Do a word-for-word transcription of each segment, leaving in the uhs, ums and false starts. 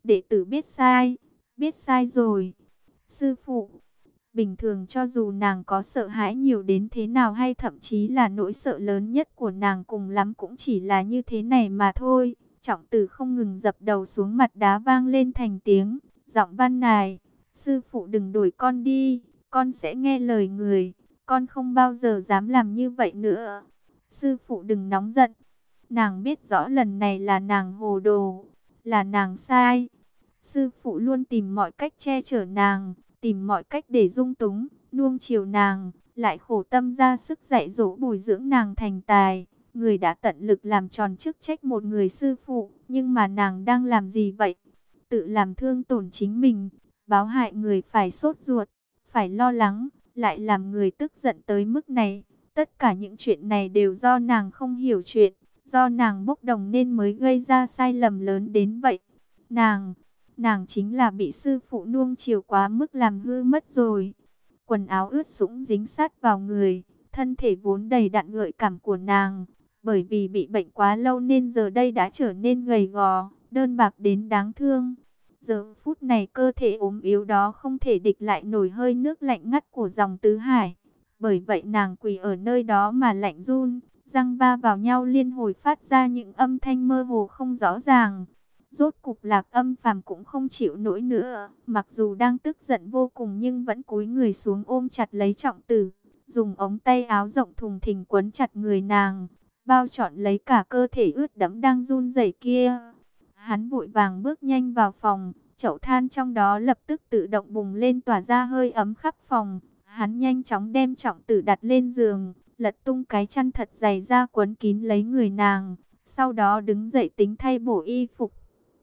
Đệ tử biết sai, biết sai rồi. Sư phụ, bình thường cho dù nàng có sợ hãi nhiều đến thế nào hay thậm chí là nỗi sợ lớn nhất của nàng cùng lắm cũng chỉ là như thế này mà thôi. Trọng tử không ngừng dập đầu xuống mặt đá vang lên thành tiếng, giọng van nài, sư phụ đừng đuổi con đi, con sẽ nghe lời người, con không bao giờ dám làm như vậy nữa. Sư phụ đừng nóng giận, nàng biết rõ lần này là nàng hồ đồ, là nàng sai. Sư phụ luôn tìm mọi cách che chở nàng, tìm mọi cách để dung túng, nuông chiều nàng, lại khổ tâm ra sức dạy dỗ bồi dưỡng nàng thành tài. Người đã tận lực làm tròn chức trách một người sư phụ, nhưng mà nàng đang làm gì vậy? Tự làm thương tổn chính mình, báo hại người phải sốt ruột, phải lo lắng, lại làm người tức giận tới mức này. Tất cả những chuyện này đều do nàng không hiểu chuyện, do nàng bốc đồng nên mới gây ra sai lầm lớn đến vậy. Nàng, nàng chính là bị sư phụ nuông chiều quá mức làm hư mất rồi. Quần áo ướt sũng dính sát vào người, thân thể vốn đầy đặn gợi cảm của nàng, bởi vì bị bệnh quá lâu nên giờ đây đã trở nên gầy gò, đơn bạc đến đáng thương. Giờ phút này cơ thể ốm yếu đó không thể địch lại nổi hơi nước lạnh ngắt của dòng tứ hải. Bởi vậy nàng quỳ ở nơi đó mà lạnh run, răng va vào nhau liên hồi phát ra những âm thanh mơ hồ không rõ ràng. Rốt cục Lạc Âm Phàm cũng không chịu nổi nữa, mặc dù đang tức giận vô cùng nhưng vẫn cúi người xuống ôm chặt lấy Trọng Tử, dùng ống tay áo rộng thùng thình quấn chặt người nàng, bao trọn lấy cả cơ thể ướt đẫm đang run rẩy kia. Hắn vội vàng bước nhanh vào phòng, chậu than trong đó lập tức tự động bùng lên tỏa ra hơi ấm khắp phòng. Hắn nhanh chóng đem Trọng Tử đặt lên giường, lật tung cái chăn thật dày ra quấn kín lấy người nàng, sau đó đứng dậy tính thay bổ y phục.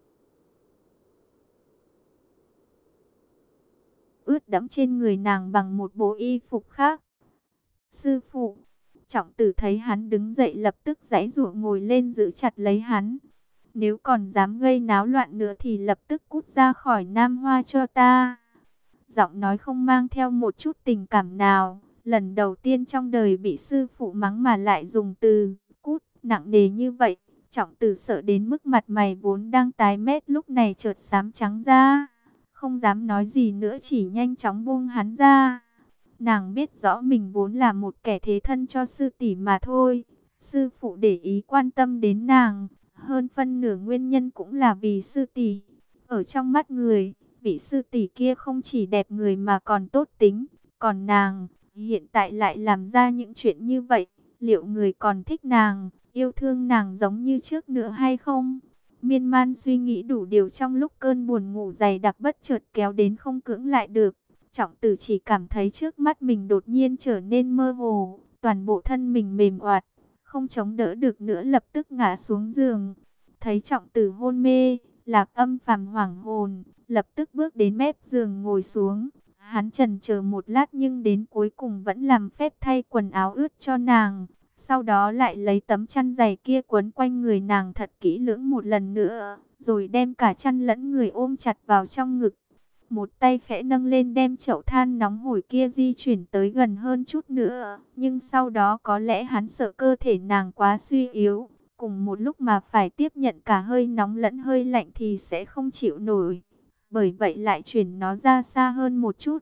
Ướt đẫm trên người nàng bằng một bộ y phục khác. Sư phụ, Trọng Tử thấy hắn đứng dậy lập tức giãy giụa ngồi lên giữ chặt lấy hắn. Nếu còn dám gây náo loạn nữa thì lập tức cút ra khỏi Nam Hoa cho ta. Giọng nói không mang theo một chút tình cảm nào. Lần đầu tiên trong đời bị sư phụ mắng mà lại dùng từ cút nặng nề như vậy. Trọng Tử sợ đến mức mặt mày vốn đang tái mét lúc này chợt xám trắng ra. Không dám nói gì nữa, chỉ nhanh chóng buông hắn ra. Nàng biết rõ mình vốn là một kẻ thế thân cho sư tỷ mà thôi. Sư phụ để ý quan tâm đến nàng, hơn phân nửa nguyên nhân cũng là vì sư tỷ. Ở trong mắt người, vị sư tỷ kia không chỉ đẹp người mà còn tốt tính. Còn nàng, hiện tại lại làm ra những chuyện như vậy. Liệu người còn thích nàng, yêu thương nàng giống như trước nữa hay không? Miên man suy nghĩ đủ điều trong lúc cơn buồn ngủ dày đặc bất chợt kéo đến không cưỡng lại được. Trọng Tử chỉ cảm thấy trước mắt mình đột nhiên trở nên mơ hồ, toàn bộ thân mình mềm oạt, không chống đỡ được nữa lập tức ngã xuống giường. Thấy Trọng Tử hôn mê, Lạc Âm Phàm hoảng hồn, lập tức bước đến mép giường ngồi xuống. Hắn chần chờ một lát nhưng đến cuối cùng vẫn làm phép thay quần áo ướt cho nàng. Sau đó lại lấy tấm chăn dày kia quấn quanh người nàng thật kỹ lưỡng một lần nữa, rồi đem cả chăn lẫn người ôm chặt vào trong ngực. Một tay khẽ nâng lên đem chậu than nóng hổi kia di chuyển tới gần hơn chút nữa. Nhưng sau đó có lẽ hắn sợ cơ thể nàng quá suy yếu, cùng một lúc mà phải tiếp nhận cả hơi nóng lẫn hơi lạnh thì sẽ không chịu nổi. Bởi vậy lại chuyển nó ra xa hơn một chút.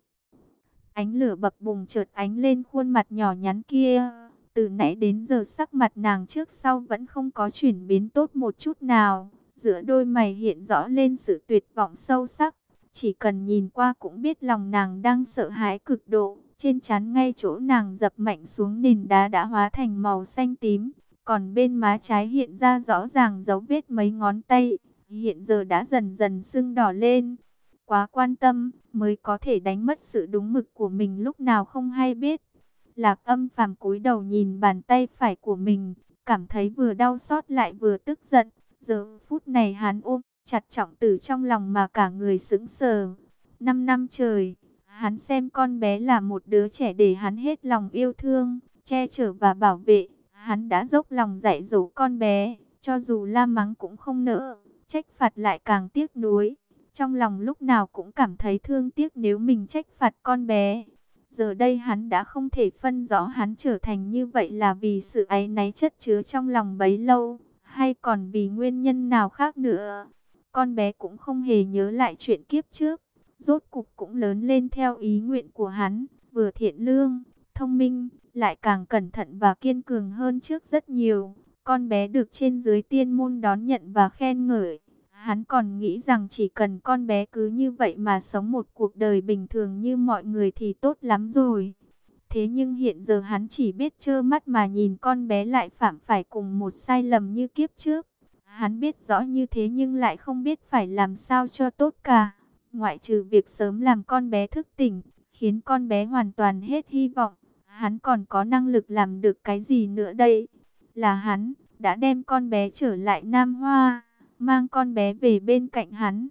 Ánh lửa bập bùng chợt ánh lên khuôn mặt nhỏ nhắn kia. Từ nãy đến giờ sắc mặt nàng trước sau vẫn không có chuyển biến tốt một chút nào. Giữa đôi mày hiện rõ lên sự tuyệt vọng sâu sắc. Chỉ cần nhìn qua cũng biết lòng nàng đang sợ hãi cực độ. Trên trán ngay chỗ nàng dập mạnh xuống nền đá đã hóa thành màu xanh tím. Còn bên má trái hiện ra rõ ràng dấu vết mấy ngón tay. Hiện giờ đã dần dần sưng đỏ lên. Quá quan tâm mới có thể đánh mất sự đúng mực của mình lúc nào không hay biết. Lạc Âm Phàm cúi đầu nhìn bàn tay phải của mình, cảm thấy vừa đau xót lại vừa tức giận. Giờ phút này hắn ôm chặt Trọng Tử trong lòng mà cả người sững sờ. Năm năm trời, hắn xem con bé là một đứa trẻ để hắn hết lòng yêu thương, che chở và bảo vệ. Hắn đã dốc lòng dạy dỗ con bé, cho dù la mắng cũng không nỡ, trách phạt lại càng tiếc nuối. Trong lòng lúc nào cũng cảm thấy thương tiếc nếu mình trách phạt con bé. Giờ đây hắn đã không thể phân rõ hắn trở thành như vậy là vì sự áy náy chất chứa trong lòng bấy lâu, hay còn vì nguyên nhân nào khác nữa. con bé cũng không hề nhớ lại chuyện kiếp trước. Rốt cục cũng lớn lên theo ý nguyện của hắn, vừa thiện lương, thông minh, lại càng cẩn thận và kiên cường hơn trước rất nhiều. Con bé được trên dưới tiên môn đón nhận và khen ngợi. Hắn còn nghĩ rằng chỉ cần con bé cứ như vậy mà sống một cuộc đời bình thường như mọi người thì tốt lắm rồi. Thế nhưng hiện giờ hắn chỉ biết trơ mắt mà nhìn con bé lại phạm phải cùng một sai lầm như kiếp trước. Hắn biết rõ như thế nhưng lại không biết phải làm sao cho tốt cả. Ngoại trừ việc sớm làm con bé thức tỉnh, khiến con bé hoàn toàn hết hy vọng, hắn còn có năng lực làm được cái gì nữa đây? Là hắn đã đem con bé trở lại Nam Hoa, mang con bé về bên cạnh hắn.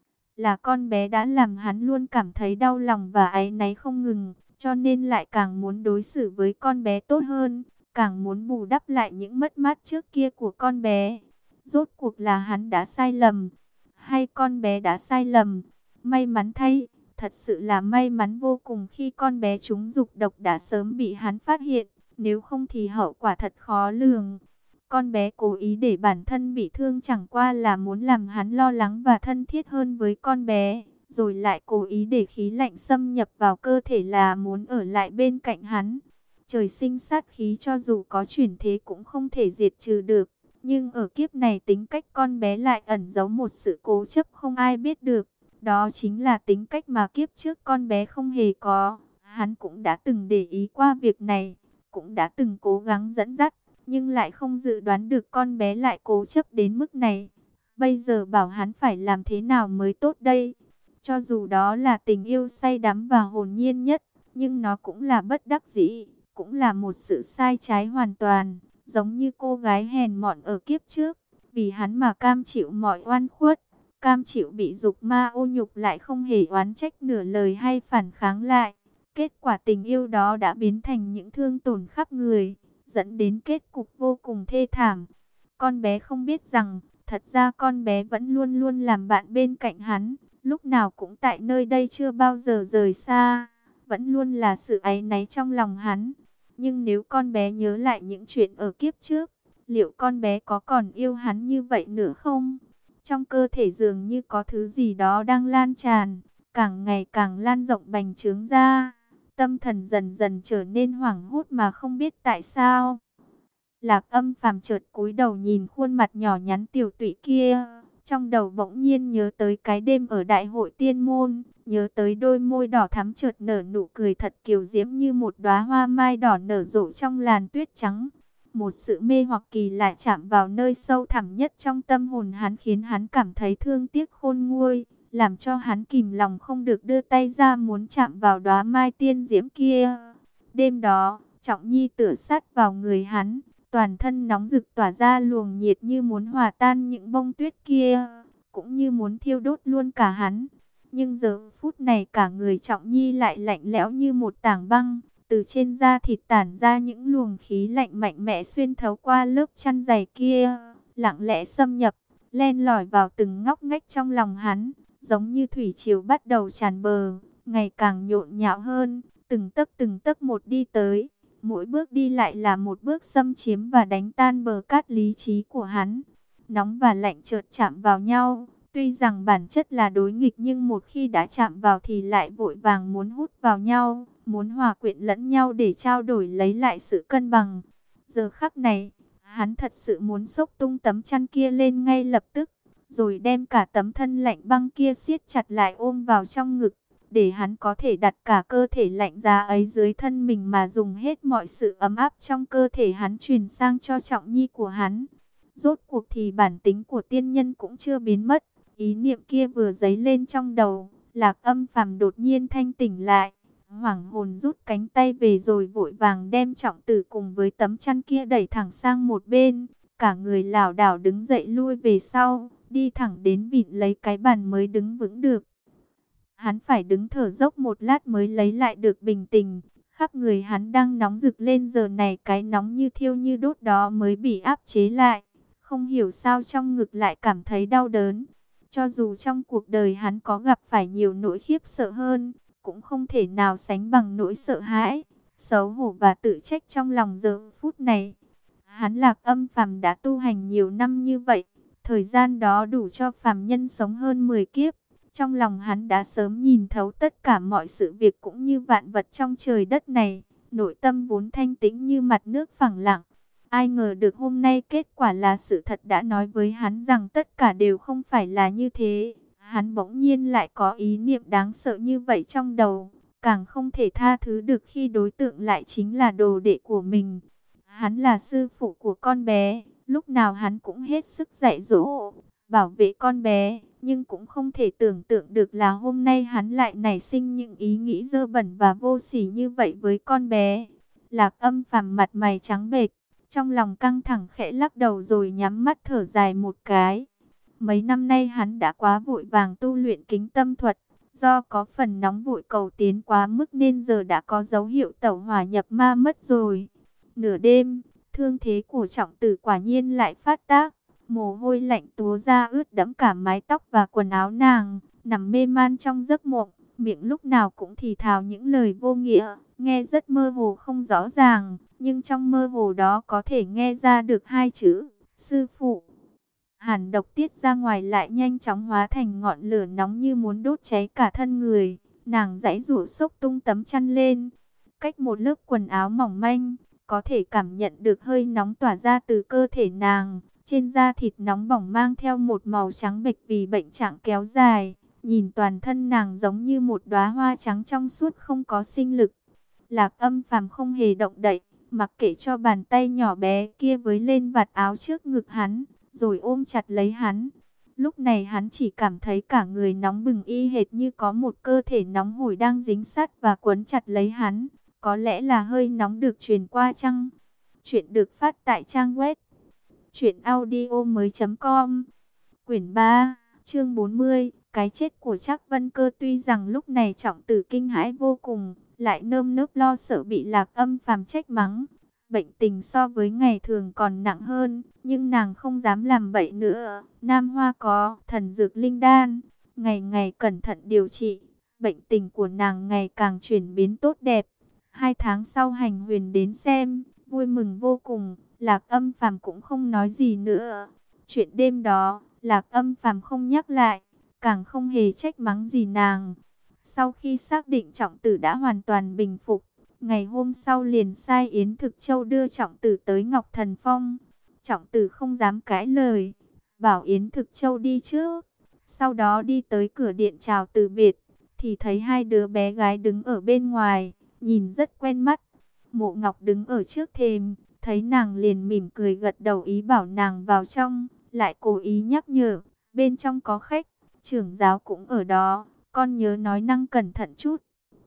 Là con bé đã làm hắn luôn cảm thấy đau lòng và áy náy không ngừng, cho nên lại càng muốn đối xử với con bé tốt hơn, càng muốn bù đắp lại những mất mát trước kia của con bé. Rốt cuộc là hắn đã sai lầm, hay con bé đã sai lầm? May mắn thay, thật sự là may mắn vô cùng khi con bé trúng dục độc đã sớm bị hắn phát hiện, nếu không thì hậu quả thật khó lường. Con bé cố ý để bản thân bị thương chẳng qua là muốn làm hắn lo lắng và thân thiết hơn với con bé, rồi lại cố ý để khí lạnh xâm nhập vào cơ thể là muốn ở lại bên cạnh hắn. Trời sinh sát khí cho dù có chuyển thế cũng không thể diệt trừ được, nhưng ở kiếp này tính cách con bé lại ẩn giấu một sự cố chấp không ai biết được. Đó chính là tính cách mà kiếp trước con bé không hề có. Hắn cũng đã từng để ý qua việc này, cũng đã từng cố gắng dẫn dắt, nhưng lại không dự đoán được con bé lại cố chấp đến mức này. Bây giờ bảo hắn phải làm thế nào mới tốt đây? Cho dù đó là tình yêu say đắm và hồn nhiên nhất, nhưng nó cũng là bất đắc dĩ, cũng là một sự sai trái hoàn toàn, giống như cô gái hèn mọn ở kiếp trước, vì hắn mà cam chịu mọi oan khuất, cam chịu bị dục ma ô nhục lại không hề oán trách nửa lời hay phản kháng lại. Kết quả tình yêu đó đã biến thành những thương tổn khắp người, dẫn đến kết cục vô cùng thê thảm. Con bé không biết rằng, thật ra con bé vẫn luôn luôn làm bạn bên cạnh hắn, lúc nào cũng tại nơi đây chưa bao giờ rời xa, vẫn luôn là sự áy náy trong lòng hắn. Nhưng nếu con bé nhớ lại những chuyện ở kiếp trước, liệu con bé có còn yêu hắn như vậy nữa không? Trong cơ thể dường như có thứ gì đó đang lan tràn, càng ngày càng lan rộng bành trướng ra. Tâm thần dần dần trở nên hoảng hốt mà không biết tại sao. Lạc Âm Phàm chợt cúi đầu nhìn khuôn mặt nhỏ nhắn tiểu tụy kia, trong đầu bỗng nhiên nhớ tới cái đêm ở đại hội tiên môn, nhớ tới đôi môi đỏ thắm chợt nở nụ cười thật kiều diễm như một đóa hoa mai đỏ nở rộ trong làn tuyết trắng. Một sự mê hoặc kỳ lạ chạm vào nơi sâu thẳm nhất trong tâm hồn hắn, khiến hắn cảm thấy thương tiếc khôn nguôi, làm cho hắn kìm lòng không được đưa tay ra muốn chạm vào đóa mai tiên diễm kia. Đêm đó, Trọng Nhi tựa sát vào người hắn, toàn thân nóng rực tỏa ra luồng nhiệt như muốn hòa tan những bông tuyết kia, cũng như muốn thiêu đốt luôn cả hắn. Nhưng giờ phút này cả người Trọng Nhi lại lạnh lẽo như một tảng băng, từ trên da thịt tản ra những luồng khí lạnh mạnh mẽ xuyên thấu qua lớp chăn dày kia, lặng lẽ xâm nhập, len lỏi vào từng ngóc ngách trong lòng hắn, giống như thủy triều bắt đầu tràn bờ, ngày càng nhộn nhạo hơn, từng tấc từng tấc một đi tới. Mỗi bước đi lại là một bước xâm chiếm và đánh tan bờ cát lý trí của hắn. Nóng và lạnh chợt chạm vào nhau. Tuy rằng bản chất là đối nghịch nhưng một khi đã chạm vào thì lại vội vàng muốn hút vào nhau, muốn hòa quyện lẫn nhau để trao đổi lấy lại sự cân bằng. Giờ khắc này, hắn thật sự muốn xốc tung tấm chăn kia lên ngay lập tức, rồi đem cả tấm thân lạnh băng kia siết chặt lại ôm vào trong ngực, để hắn có thể đặt cả cơ thể lạnh giá ấy dưới thân mình mà dùng hết mọi sự ấm áp trong cơ thể hắn truyền sang cho Trọng Nhi của hắn. Rốt cuộc thì bản tính của tiên nhân cũng chưa biến mất, ý niệm kia vừa dấy lên trong đầu, Lạc Âm Phàm đột nhiên thanh tỉnh lại, hoảng hồn rút cánh tay về rồi vội vàng đem Trọng Tử cùng với tấm chăn kia đẩy thẳng sang một bên, cả người lảo đảo đứng dậy lui về sau, đi thẳng đến vịn lấy cái bàn mới đứng vững được. Hắn phải đứng thở dốc một lát mới lấy lại được bình tĩnh, khắp người hắn đang nóng rực lên, giờ này cái nóng như thiêu như đốt đó mới bị áp chế lại. Không hiểu sao trong ngực lại cảm thấy đau đớn. Cho dù trong cuộc đời hắn có gặp phải nhiều nỗi khiếp sợ hơn, cũng không thể nào sánh bằng nỗi sợ hãi, xấu hổ và tự trách trong lòng giờ phút này. Hắn Lạc Âm Phàm đã tu hành nhiều năm như vậy, Thời gian đó đủ cho phàm nhân sống hơn mười kiếp. Trong lòng hắn đã sớm nhìn thấu tất cả mọi sự việc cũng như vạn vật trong trời đất này. Nội tâm vốn thanh tĩnh như mặt nước phẳng lặng. Ai ngờ được hôm nay kết quả là sự thật đã nói với hắn rằng tất cả đều không phải là như thế. Hắn bỗng nhiên lại có ý niệm đáng sợ như vậy trong đầu. Càng không thể tha thứ được khi đối tượng lại chính là đồ đệ của mình. Hắn là sư phụ của con bé. Lúc nào hắn cũng hết sức dạy dỗ, bảo vệ con bé. Nhưng cũng không thể tưởng tượng được là hôm nay hắn lại nảy sinh những ý nghĩ dơ bẩn và vô sỉ như vậy với con bé. Lạc Âm Phàm mặt mày trắng bệch, trong lòng căng thẳng khẽ lắc đầu rồi nhắm mắt thở dài một cái. Mấy năm nay hắn đã quá vội vàng tu luyện kính tâm thuật. Do có phần nóng vội cầu tiến quá mức nên giờ đã có dấu hiệu tẩu hỏa nhập ma mất rồi. Nửa đêm, thương thế của Trọng Tử quả nhiên lại phát tác. Mồ hôi lạnh túa ra ướt đẫm cả mái tóc và quần áo nàng. Nằm mê man trong giấc mộng, miệng lúc nào cũng thì thào những lời vô nghĩa. Nghe rất mơ hồ không rõ ràng, nhưng trong mơ hồ đó có thể nghe ra được hai chữ, sư phụ. Hàn độc tiết ra ngoài lại nhanh chóng hóa thành ngọn lửa nóng như muốn đốt cháy cả thân người. Nàng giãy giụa xốc tung tấm chăn lên. Cách một lớp quần áo mỏng manh, có thể cảm nhận được hơi nóng tỏa ra từ cơ thể nàng. Trên da thịt nóng bỏng mang theo một màu trắng bệch vì bệnh trạng kéo dài. Nhìn toàn thân nàng giống như một đóa hoa trắng trong suốt không có sinh lực. Lạc Âm Phàm không hề động đậy, mặc kệ cho bàn tay nhỏ bé kia với lên vạt áo trước ngực hắn, rồi ôm chặt lấy hắn. Lúc này hắn chỉ cảm thấy cả người nóng bừng y hệt như có một cơ thể nóng hổi đang dính sát và quấn chặt lấy hắn. Có lẽ là hơi nóng được truyền qua chăng? Chuyện được phát tại trang web truyện audio mới chấm com. Quyển ba, chương bốn mươi, cái chết của Trác Vân Cơ. Tuy rằng lúc này Trọng Tử kinh hãi vô cùng, lại nơm nớp lo sợ bị Lạc Âm Phàm trách mắng. Bệnh tình so với ngày thường còn nặng hơn, nhưng nàng không dám làm bậy nữa. Nam Hoa có thần dược linh đan, ngày ngày cẩn thận điều trị, bệnh tình của nàng ngày càng chuyển biến tốt đẹp. Hai tháng sau Hành Huyền đến xem, vui mừng vô cùng. Lạc Âm Phàm cũng không nói gì nữa. Chuyện đêm đó, Lạc Âm Phàm không nhắc lại, càng không hề trách mắng gì nàng. Sau khi xác định Trọng Tử đã hoàn toàn bình phục, ngày hôm sau liền sai Yến Thực Châu đưa Trọng Tử tới Ngọc Thần Phong. Trọng Tử không dám cãi lời, bảo Yến Thực Châu đi trước. Sau đó đi tới cửa điện chào từ biệt, thì thấy hai đứa bé gái đứng ở bên ngoài, nhìn rất quen mắt. Mộ Ngọc đứng ở trước thềm, thấy nàng liền mỉm cười gật đầu ý bảo nàng vào trong, lại cố ý nhắc nhở, bên trong có khách, trưởng giáo cũng ở đó, con nhớ nói năng cẩn thận chút.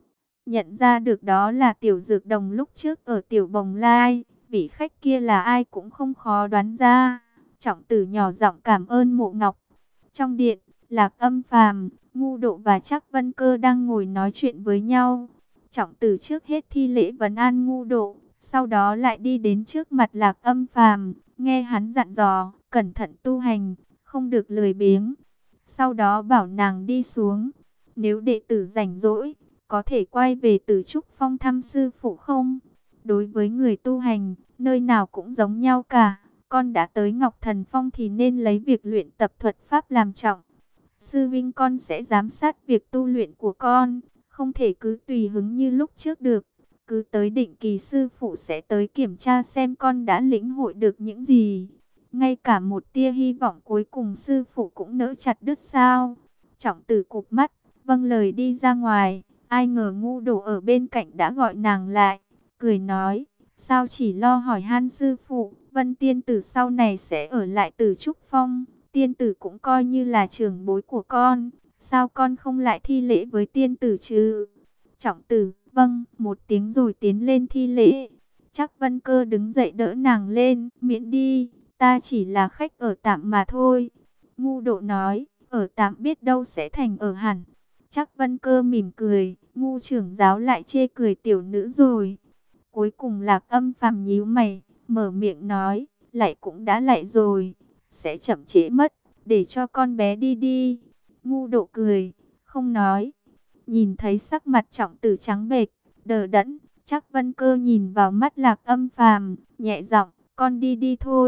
Nhận ra được đó là Tiểu Dược Đồng lúc trước ở Tiểu Bồng Lai, vị khách kia là ai cũng không khó đoán ra. Trọng Tử nhỏ giọng cảm ơn Mộ Ngọc. Trong điện, Lạc Âm Phàm, Ngu Độ và Trác Vân Cơ đang ngồi nói chuyện với nhau. Trọng Tử trước hết thi lễ vấn an Ngu Độ, sau đó lại đi đến trước mặt Lạc Âm Phàm, nghe hắn dặn dò, cẩn thận tu hành, không được lười biếng. Sau đó bảo nàng đi xuống, nếu đệ tử rảnh rỗi, có thể quay về Tử Trúc Phong thăm sư phụ không? Đối với người tu hành, nơi nào cũng giống nhau cả. Con đã tới Ngọc Thần Phong thì nên lấy việc luyện tập thuật pháp làm trọng. Sư vinh con sẽ giám sát việc tu luyện của con, không thể cứ tùy hứng như lúc trước được. Cứ tới định kỳ sư phụ sẽ tới kiểm tra xem con đã lĩnh hội được những gì. Ngay cả một tia hy vọng cuối cùng sư phụ cũng nỡ chặt đứt sao? Trọng Tử cụp mắt, vâng lời đi ra ngoài. Ai ngờ Ngu Độ ở bên cạnh đã gọi nàng lại, cười nói, sao chỉ lo hỏi han sư phụ, Vân tiên tử sau này sẽ ở lại Tử Trúc Phong, tiên tử cũng coi như là trưởng bối của con, sao con không lại thi lễ với tiên tử chứ? Trọng Tử, vâng, một tiếng rồi tiến lên thi lễ. Trác Vân Cơ đứng dậy đỡ nàng lên, miễn đi, ta chỉ là khách ở tạm mà thôi. Ngu Độ nói, ở tạm biết đâu sẽ thành ở hẳn. Trác Vân Cơ mỉm cười, Ngu trưởng giáo lại chê cười tiểu nữ rồi. Cuối cùng Lạc Âm Phàm nhíu mày, mở miệng nói, lại cũng đã lại rồi, sẽ chậm trễ mất, để cho con bé đi đi. Ngu Độ cười, không nói. Nhìn thấy sắc mặt Trọng Tử trắng bệch, đờ đẫn, Trác Vân Cơ nhìn vào mắt Lạc Âm Phàm, nhẹ giọng, con đi đi thôi,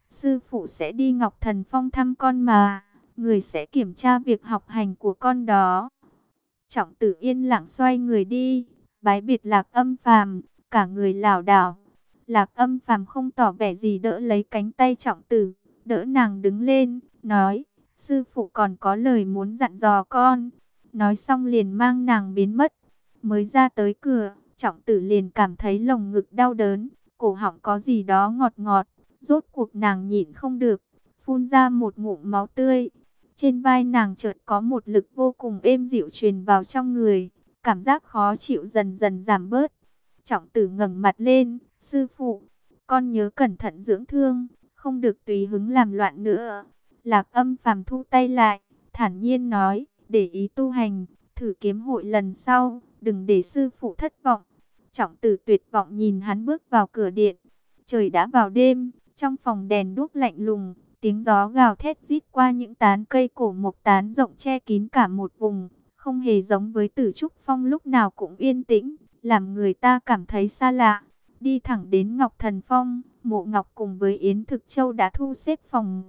Sư phụ sẽ đi Ngọc Thần Phong thăm con mà, người sẽ kiểm tra việc học hành của con đó. Trọng Tử yên lặng xoay người đi, bái biệt Lạc Âm Phàm, cả người lảo đảo. Lạc Âm Phàm không tỏ vẻ gì, đỡ lấy cánh tay Trọng Tử, đỡ nàng đứng lên, nói: sư phụ còn có lời muốn dặn dò con. Nói xong liền mang nàng biến mất. Mới ra tới cửa, Trọng Tử liền cảm thấy lồng ngực đau đớn, cổ họng có gì đó ngọt ngọt. Rốt cuộc nàng nhịn không được, phun ra một ngụm máu tươi. Trên vai nàng chợt có một lực vô cùng êm dịu truyền vào trong người, cảm giác khó chịu dần dần giảm bớt. Trọng Tử ngẩng mặt lên: sư phụ, con nhớ cẩn thận dưỡng thương, không được tùy hứng làm loạn nữa. Lạc Âm Phàm thu tay lại, thản nhiên nói: để ý tu hành, thử kiếm hội lần sau, đừng để sư phụ thất vọng. Trọng Tử tuyệt vọng nhìn hắn bước vào cửa điện. Trời đã vào đêm, trong phòng đèn đuốc lạnh lùng, tiếng gió gào thét rít qua những tán cây cổ mộc tán rộng che kín cả một vùng, không hề giống với Tử Trúc Phong lúc nào cũng yên tĩnh, làm người ta cảm thấy xa lạ. Đi thẳng đến Ngọc Thần Phong, Mộ Ngọc cùng với Yến Thực Châu đã thu xếp phòng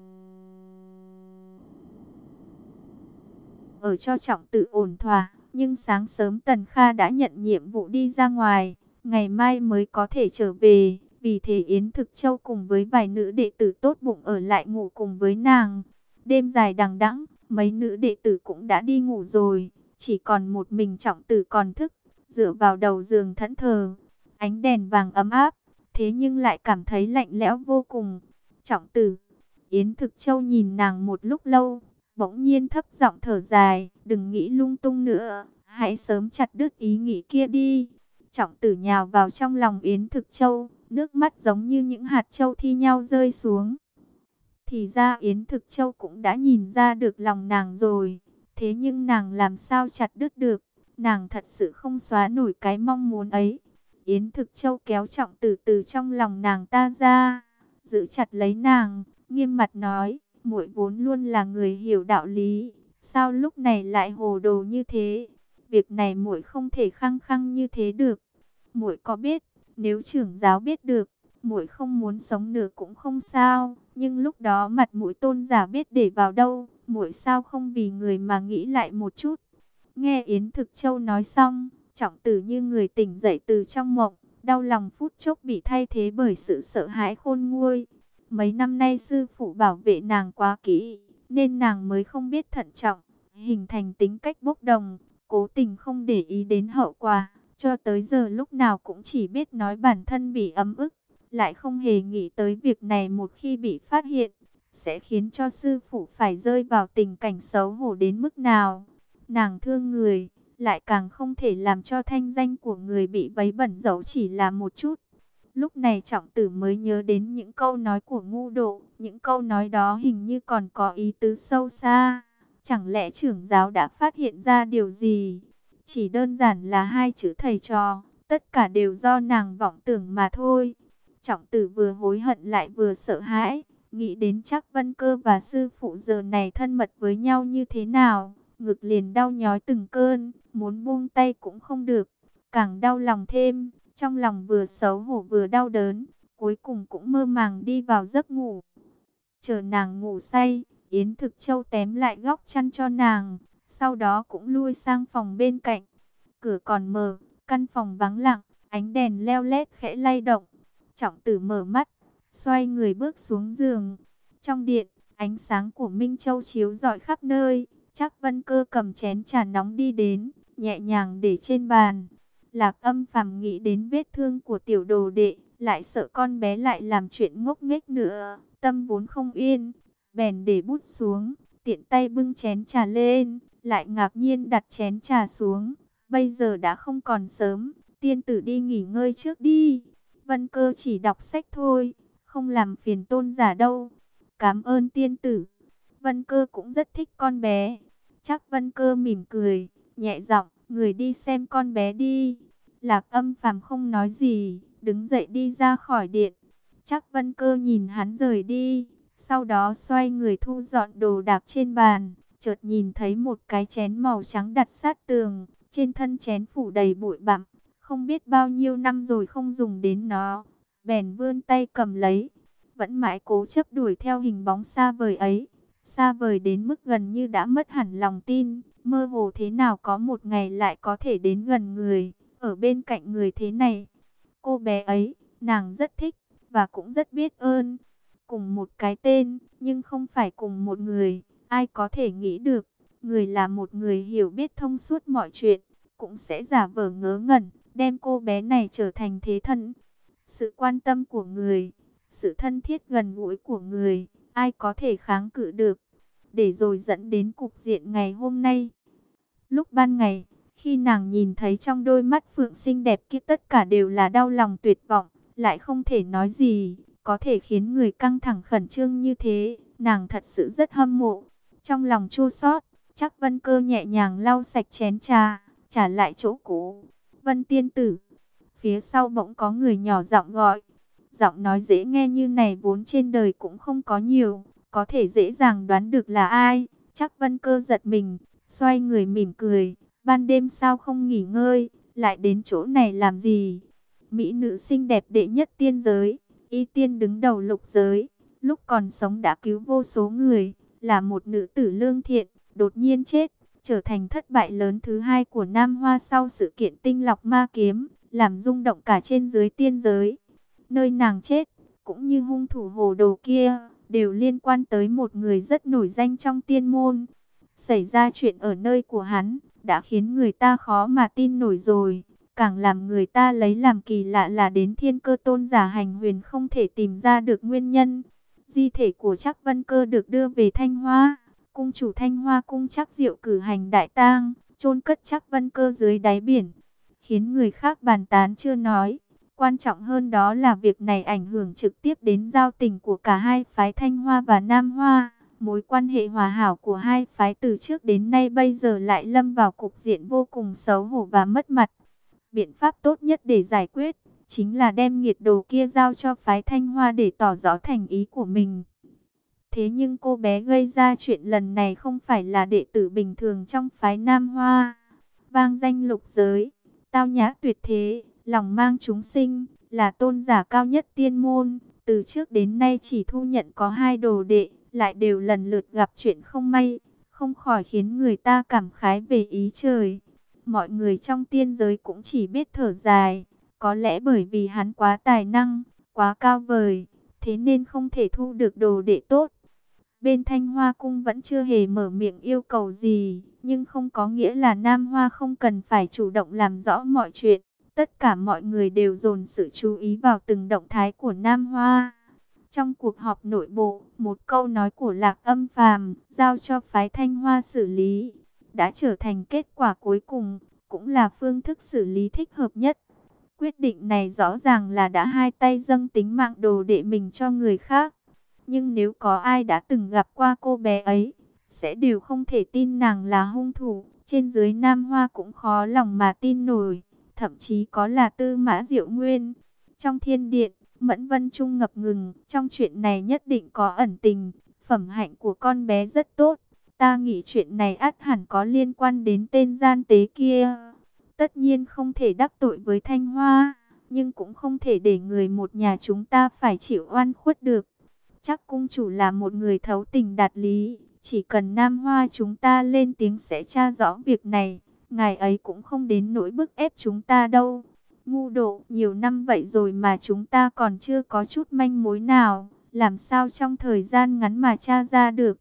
ở cho Trọng Tử ổn thỏa, nhưng sáng sớm Tần Kha đã nhận nhiệm vụ đi ra ngoài, ngày mai mới có thể trở về. Vì thế Yến Thực Châu cùng với vài nữ đệ tử tốt bụng ở lại ngủ cùng với nàng. Đêm dài đằng đẵng, mấy nữ đệ tử cũng đã đi ngủ rồi, chỉ còn một mình Trọng Tử còn thức, dựa vào đầu giường thẫn thờ. Ánh đèn vàng ấm áp, thế nhưng lại cảm thấy lạnh lẽo vô cùng. Trọng Tử. Yến Thực Châu nhìn nàng một lúc lâu, bỗng nhiên thấp giọng thở dài: đừng nghĩ lung tung nữa, hãy sớm chặt đứt ý nghĩ kia đi. Trọng Tử nhào vào trong lòng Yến Thực Châu, nước mắt giống như những hạt châu thi nhau rơi xuống. Thì ra Yến Thực Châu cũng đã nhìn ra được lòng nàng rồi, thế nhưng nàng làm sao chặt đứt được, nàng thật sự không xóa nổi cái mong muốn ấy. Yến Thực Châu kéo Trọng Tử từ trong lòng nàng ta ra, giữ chặt lấy nàng, nghiêm mặt nói: muội vốn luôn là người hiểu đạo lý, sao lúc này lại hồ đồ như thế? Việc này muội không thể khăng khăng như thế được. Muội có biết, nếu trưởng giáo biết được, muội không muốn sống nữa cũng không sao, nhưng lúc đó mặt mũi Tôn giả biết để vào đâu, muội sao không vì người mà nghĩ lại một chút. Nghe Yến Thực Châu nói xong, Trọng Tử như người tỉnh dậy từ trong mộng, đau lòng phút chốc bị thay thế bởi sự sợ hãi khôn nguôi. Mấy năm nay sư phụ bảo vệ nàng quá kỹ, nên nàng mới không biết thận trọng, hình thành tính cách bốc đồng, cố tình không để ý đến hậu quả. Cho tới giờ lúc nào cũng chỉ biết nói bản thân bị ấm ức, lại không hề nghĩ tới việc này một khi bị phát hiện, sẽ khiến cho sư phụ phải rơi vào tình cảnh xấu hổ đến mức nào. Nàng thương người, lại càng không thể làm cho thanh danh của người bị vấy bẩn dẫu chỉ là một chút. Lúc này Trọng Tử mới nhớ đến những câu nói của ngu độ, những câu nói đó hình như còn có ý tứ sâu xa. Chẳng lẽ trưởng giáo đã phát hiện ra điều gì? Chỉ đơn giản là hai chữ thầy trò, tất cả đều do nàng vọng tưởng mà thôi. Trọng Tử vừa hối hận lại vừa sợ hãi, nghĩ đến chắc Vân Cơ và sư phụ giờ này thân mật với nhau như thế nào, ngực liền đau nhói từng cơn, muốn buông tay cũng không được, càng đau lòng thêm, trong lòng vừa xấu hổ vừa đau đớn, cuối cùng cũng mơ màng đi vào giấc ngủ. Chờ nàng ngủ say, Yến Thực Châu tém lại góc chăn cho nàng, sau đó cũng lui sang phòng bên cạnh. Cửa còn mở, căn phòng vắng lặng, ánh đèn leo lét khẽ lay động. Trọng Tử mở mắt, xoay người bước xuống giường. Trong điện, ánh sáng của Minh Châu chiếu rọi khắp nơi. Trác Vân Cơ cầm chén trà nóng đi đến, nhẹ nhàng để trên bàn. Lạc Âm Phàm nghĩ đến vết thương của tiểu đồ đệ, lại sợ con bé lại làm chuyện ngốc nghếch nữa, tâm vốn không yên, bèn để bút xuống, tiện tay bưng chén trà lên, lại ngạc nhiên đặt chén trà xuống. Bây giờ đã không còn sớm, tiên tử đi nghỉ ngơi trước đi. Vân Cơ chỉ đọc sách thôi, không làm phiền Tôn giả đâu. Cảm ơn tiên tử. Vân Cơ cũng rất thích con bé. Chắc Vân Cơ mỉm cười, nhẹ giọng: người đi xem con bé đi. Lạc Âm Phàm không nói gì, đứng dậy đi ra khỏi điện. Chắc Vân Cơ nhìn hắn rời đi, sau đó xoay người thu dọn đồ đạc trên bàn, chợt nhìn thấy một cái chén màu trắng đặt sát tường, trên thân chén phủ đầy bụi bặm, không biết bao nhiêu năm rồi không dùng đến nó, bèn vươn tay cầm lấy. vẫn mãi cố chấp đuổi theo hình bóng xa vời ấy, xa vời đến mức gần như đã mất hẳn lòng tin, mơ hồ thế nào có một ngày lại có thể đến gần người, ở bên cạnh người thế này. Cô bé ấy, nàng rất thích, và cũng rất biết ơn. Cùng một cái tên, nhưng không phải cùng một người, ai có thể nghĩ được, người là một người hiểu biết thông suốt mọi chuyện, cũng sẽ giả vờ ngớ ngẩn, đem cô bé này trở thành thế thân. Sự quan tâm của người, sự thân thiết gần gũi của người, ai có thể kháng cự được, để rồi dẫn đến cục diện ngày hôm nay. Lúc ban ngày, khi nàng nhìn thấy trong đôi mắt Phượng xinh đẹp kia tất cả đều là đau lòng tuyệt vọng, lại không thể nói gì, có thể khiến người căng thẳng khẩn trương như thế, nàng thật sự rất hâm mộ. Trong lòng chua xót, Trác Vân Cơ nhẹ nhàng lau sạch chén trà, trả lại chỗ cũ. Vân tiên tử. Phía sau bỗng có người nhỏ giọng gọi. Giọng nói dễ nghe như này vốn trên đời cũng không có nhiều, có thể dễ dàng đoán được là ai. Trác Vân Cơ giật mình, xoay người mỉm cười. Ban đêm sao không nghỉ ngơi, lại đến chỗ này làm gì? Mỹ nữ xinh đẹp đệ nhất tiên giới, y tiên đứng đầu lục giới, lúc còn sống đã cứu vô số người, là một nữ tử lương thiện, đột nhiên chết, trở thành thất bại lớn thứ hai của Nam Hoa sau sự kiện tinh lọc ma kiếm, làm rung động cả trên dưới tiên giới. Nơi nàng chết, cũng như hung thủ hồ đồ kia, đều liên quan tới một người rất nổi danh trong tiên môn. Xảy ra chuyện ở nơi của hắn, đã khiến người ta khó mà tin nổi rồi. Càng làm người ta lấy làm kỳ lạ là đến Thiên Cơ tôn giả Hành Huyền không thể tìm ra được nguyên nhân. Di thể của Trác Vân Cơ được đưa về Thanh Hoa. Cung chủ Thanh Hoa cung Trác Diệu cử hành đại tang, chôn cất Trác Vân Cơ dưới đáy biển, khiến người khác bàn tán chưa nói. Quan trọng hơn đó là việc này ảnh hưởng trực tiếp đến giao tình của cả hai phái Thanh Hoa và Nam Hoa. Mối quan hệ hòa hảo của hai phái từ trước đến nay bây giờ lại lâm vào cục diện vô cùng xấu hổ và mất mặt. Biện pháp tốt nhất để giải quyết chính là đem nghiệt đồ kia giao cho phái Thanh Hoa để tỏ rõ thành ý của mình. Thế nhưng cô bé gây ra chuyện lần này không phải là đệ tử bình thường trong phái Nam Hoa. Vang danh lục giới, tao nhã tuyệt thế, lòng mang chúng sinh, là tôn giả cao nhất tiên môn. Từ trước đến nay chỉ thu nhận có hai đồ đệ, lại đều lần lượt gặp chuyện không may, không khỏi khiến người ta cảm khái về ý trời. Mọi người trong tiên giới cũng chỉ biết thở dài, có lẽ bởi vì hắn quá tài năng, quá cao vời, thế nên không thể thu được đồ đệ tốt. Bên Thanh Hoa cung vẫn chưa hề mở miệng yêu cầu gì, nhưng không có nghĩa là Nam Hoa không cần phải chủ động làm rõ mọi chuyện. Tất cả mọi người đều dồn sự chú ý vào từng động thái của Nam Hoa. Trong cuộc họp nội bộ, một câu nói của Lạc Âm Phàm giao cho phái Thanh Hoa xử lý, đã trở thành kết quả cuối cùng, cũng là phương thức xử lý thích hợp nhất. Quyết định này rõ ràng là đã hai tay dâng tính mạng đồ đệ mình cho người khác. Nhưng nếu có ai đã từng gặp qua cô bé ấy, sẽ đều không thể tin nàng là hung thủ. Trên dưới Nam Hoa cũng khó lòng mà tin nổi, thậm chí có là Tư Mã Diệu Nguyên. Trong thiên điện, Mẫn Vân Trung ngập ngừng, trong chuyện này nhất định có ẩn tình, phẩm hạnh của con bé rất tốt. Ta nghĩ chuyện này ắt hẳn có liên quan đến tên gian tế kia. Tất nhiên không thể đắc tội với Thanh Hoa, nhưng cũng không thể để người một nhà chúng ta phải chịu oan khuất được. Chắc cung chủ là một người thấu tình đạt lý, chỉ cần Nam Hoa chúng ta lên tiếng sẽ tra rõ việc này, ngài ấy cũng không đến nỗi bức ép chúng ta đâu. Ngu độ, nhiều năm vậy rồi mà chúng ta còn chưa có chút manh mối nào, làm sao trong thời gian ngắn mà tra ra được.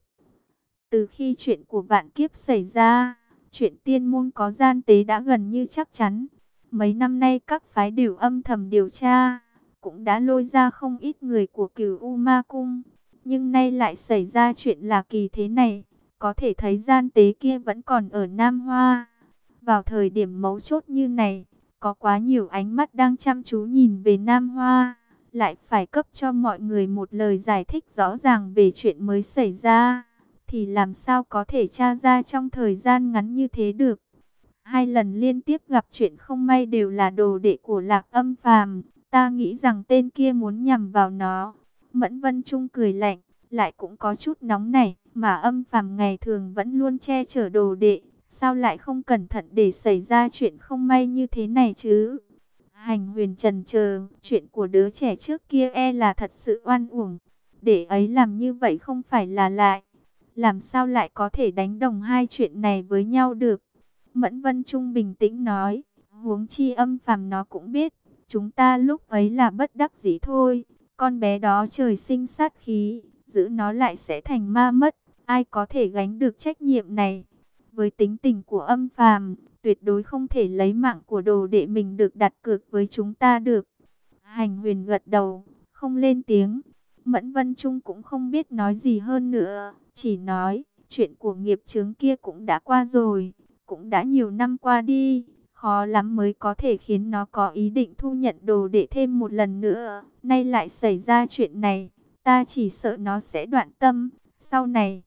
Từ khi chuyện của vạn kiếp xảy ra, chuyện tiên môn có gian tế đã gần như chắc chắn. Mấy năm nay các phái đều âm thầm điều tra, cũng đã lôi ra không ít người của Cửu U Ma Cung. Nhưng nay lại xảy ra chuyện lạ kỳ thế này, có thể thấy gian tế kia vẫn còn ở Nam Hoa. Vào thời điểm mấu chốt như này, có quá nhiều ánh mắt đang chăm chú nhìn về Nam Hoa, lại phải cấp cho mọi người một lời giải thích rõ ràng về chuyện mới xảy ra, thì làm sao có thể tra ra trong thời gian ngắn như thế được. Hai lần liên tiếp gặp chuyện không may đều là đồ đệ của Lạc Âm Phàm, ta nghĩ rằng tên kia muốn nhằm vào nó. Mẫn Vân Trung cười lạnh, lại cũng có chút nóng nảy, mà Âm Phàm ngày thường vẫn luôn che chở đồ đệ, sao lại không cẩn thận để xảy ra chuyện không may như thế này chứ? Hành Huyền trần chờ, chuyện của đứa trẻ trước kia e là thật sự oan uổng. Để ấy làm như vậy không phải là lại. Làm sao lại có thể đánh đồng hai chuyện này với nhau được? Mẫn Vân Trung bình tĩnh nói, huống chi Âm Phàm nó cũng biết, chúng ta lúc ấy là bất đắc dĩ thôi. Con bé đó trời sinh sát khí, giữ nó lại sẽ thành ma mất, ai có thể gánh được trách nhiệm này? Với tính tình của Âm Phàm, tuyệt đối không thể lấy mạng của đồ đệ mình được đặt cược với chúng ta được. Hành Huyền gật đầu, không lên tiếng. Mẫn Vân Trung cũng không biết nói gì hơn nữa, chỉ nói, chuyện của nghiệp chướng kia cũng đã qua rồi, cũng đã nhiều năm qua đi, khó lắm mới có thể khiến nó có ý định thu nhận đồ đệ thêm một lần nữa. Nay lại xảy ra chuyện này, ta chỉ sợ nó sẽ đoạn tâm, sau này.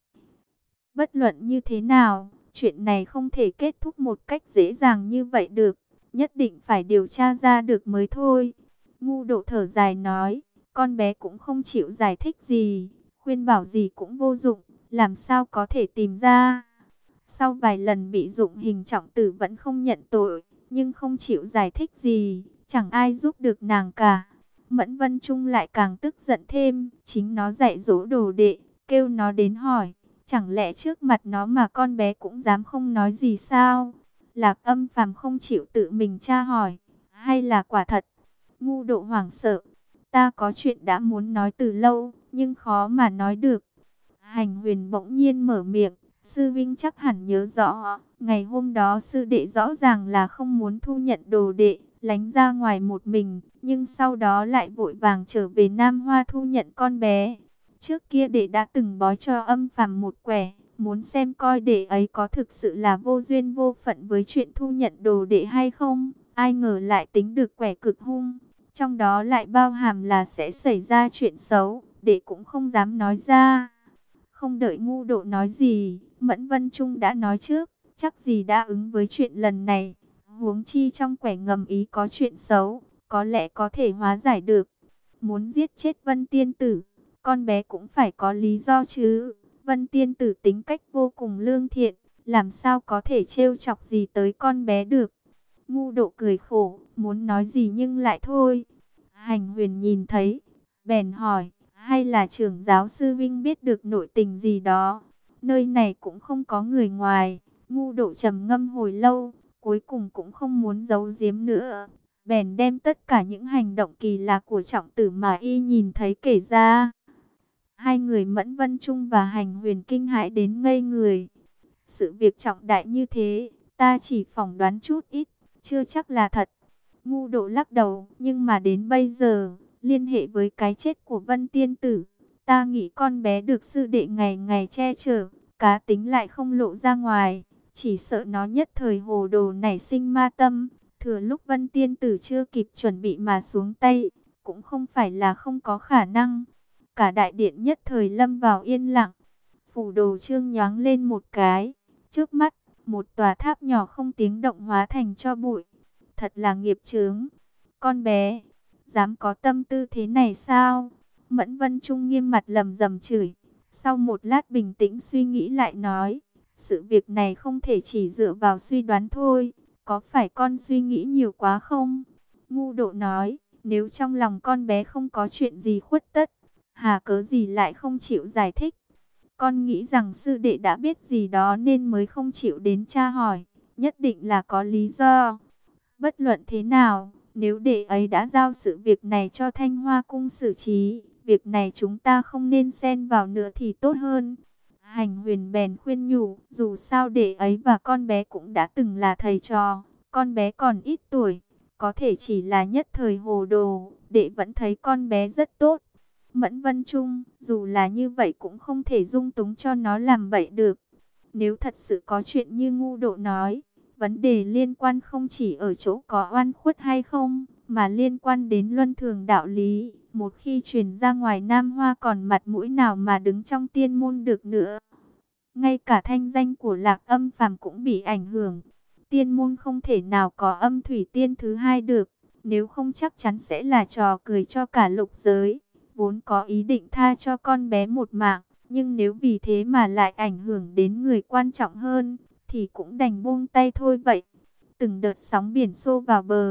Bất luận như thế nào, chuyện này không thể kết thúc một cách dễ dàng như vậy được, nhất định phải điều tra ra được mới thôi. Ngu Độ thở dài nói, con bé cũng không chịu giải thích gì, khuyên bảo gì cũng vô dụng, làm sao có thể tìm ra. Sau vài lần bị dụng hình trọng tử vẫn không nhận tội, nhưng không chịu giải thích gì, chẳng ai giúp được nàng cả. Mẫn Vân Trung lại càng tức giận thêm, chính nó dạy dỗ đồ đệ, kêu nó đến hỏi, chẳng lẽ trước mặt nó mà con bé cũng dám không nói gì sao? Lạc Âm Phàm không chịu tự mình tra hỏi, hay là quả thật? Ngu Độ hoảng sợ, ta có chuyện đã muốn nói từ lâu, nhưng khó mà nói được. Hành Huyền bỗng nhiên mở miệng, sư vinh chắc hẳn nhớ rõ, ngày hôm đó sư đệ rõ ràng là không muốn thu nhận đồ đệ, lánh ra ngoài một mình, nhưng sau đó lại vội vàng trở về Nam Hoa thu nhận con bé. Trước kia đệ đã từng bói cho Âm Phàm một quẻ, muốn xem coi đệ ấy có thực sự là vô duyên vô phận với chuyện thu nhận đồ đệ hay không. Ai ngờ lại tính được quẻ cực hung, trong đó lại bao hàm là sẽ xảy ra chuyện xấu, đệ cũng không dám nói ra. Không đợi Ngu Độ nói gì, Mẫn Vân Trung đã nói trước, chắc gì đã ứng với chuyện lần này. Huống chi trong quẻ ngầm ý có chuyện xấu, có lẽ có thể hóa giải được. Muốn giết chết Vân Tiên Tử, con bé cũng phải có lý do chứ. Vân Tiên Tử tính cách vô cùng lương thiện, làm sao có thể trêu chọc gì tới con bé được. Ngu Độ cười khổ, muốn nói gì nhưng lại thôi. Hành Huyền nhìn thấy, bèn hỏi, hay là trưởng giáo sư Vinh biết được nội tình gì đó? Nơi này cũng không có người ngoài. Ngu Độ trầm ngâm hồi lâu, cuối cùng cũng không muốn giấu giếm nữa. Bèn đem tất cả những hành động kỳ lạ của Trọng Tử mà y nhìn thấy kể ra. Hai người Mẫn Vân Trung và Hành Huyền kinh hãi đến ngây người. Sự việc trọng đại như thế, ta chỉ phỏng đoán chút ít, chưa chắc là thật. Ngu Độ lắc đầu, nhưng mà đến bây giờ, liên hệ với cái chết của Vân Tiên Tử, ta nghĩ con bé được sư đệ ngày ngày che chở, cá tính lại không lộ ra ngoài, chỉ sợ nó nhất thời hồ đồ nảy sinh ma tâm, thừa lúc Vân Tiên Tử chưa kịp chuẩn bị mà xuống tay, cũng không phải là không có khả năng. Cả đại điện nhất thời lâm vào yên lặng. Phủ Đồ Chương nhoáng lên một cái, trước mắt, một tòa tháp nhỏ không tiếng động hóa thành tro bụi. Thật là nghiệp chướng. Con bé, dám có tâm tư thế này sao? Mẫn Vân Trung nghiêm mặt lầm rầm chửi. Sau một lát bình tĩnh suy nghĩ lại nói, sự việc này không thể chỉ dựa vào suy đoán thôi. Có phải con suy nghĩ nhiều quá không? Ngu Độ nói, nếu trong lòng con bé không có chuyện gì khuất tất, hà cớ gì lại không chịu giải thích? Con nghĩ rằng sư đệ đã biết gì đó nên mới không chịu đến tra hỏi, nhất định là có lý do. Bất luận thế nào, nếu đệ ấy đã giao sự việc này cho Thanh Hoa Cung xử trí, việc này chúng ta không nên xen vào nữa thì tốt hơn. Hành Huyền bèn khuyên nhủ, dù sao đệ ấy và con bé cũng đã từng là thầy trò, con bé còn ít tuổi, có thể chỉ là nhất thời hồ đồ, đệ vẫn thấy con bé rất tốt. Mẫn Vân Trung, dù là như vậy cũng không thể dung túng cho nó làm bậy được. Nếu thật sự có chuyện như Ngu Độ nói, vấn đề liên quan không chỉ ở chỗ có oan khuất hay không, mà liên quan đến luân thường đạo lý. Một khi truyền ra ngoài Nam Hoa còn mặt mũi nào mà đứng trong tiên môn được nữa. Ngay cả thanh danh của Lạc Âm Phàm cũng bị ảnh hưởng. Tiên môn không thể nào có Âm Thủy Tiên thứ hai được, nếu không chắc chắn sẽ là trò cười cho cả lục giới. Vốn có ý định tha cho con bé một mạng, nhưng nếu vì thế mà lại ảnh hưởng đến người quan trọng hơn, thì cũng đành buông tay thôi vậy. Từng đợt sóng biển xô vào bờ,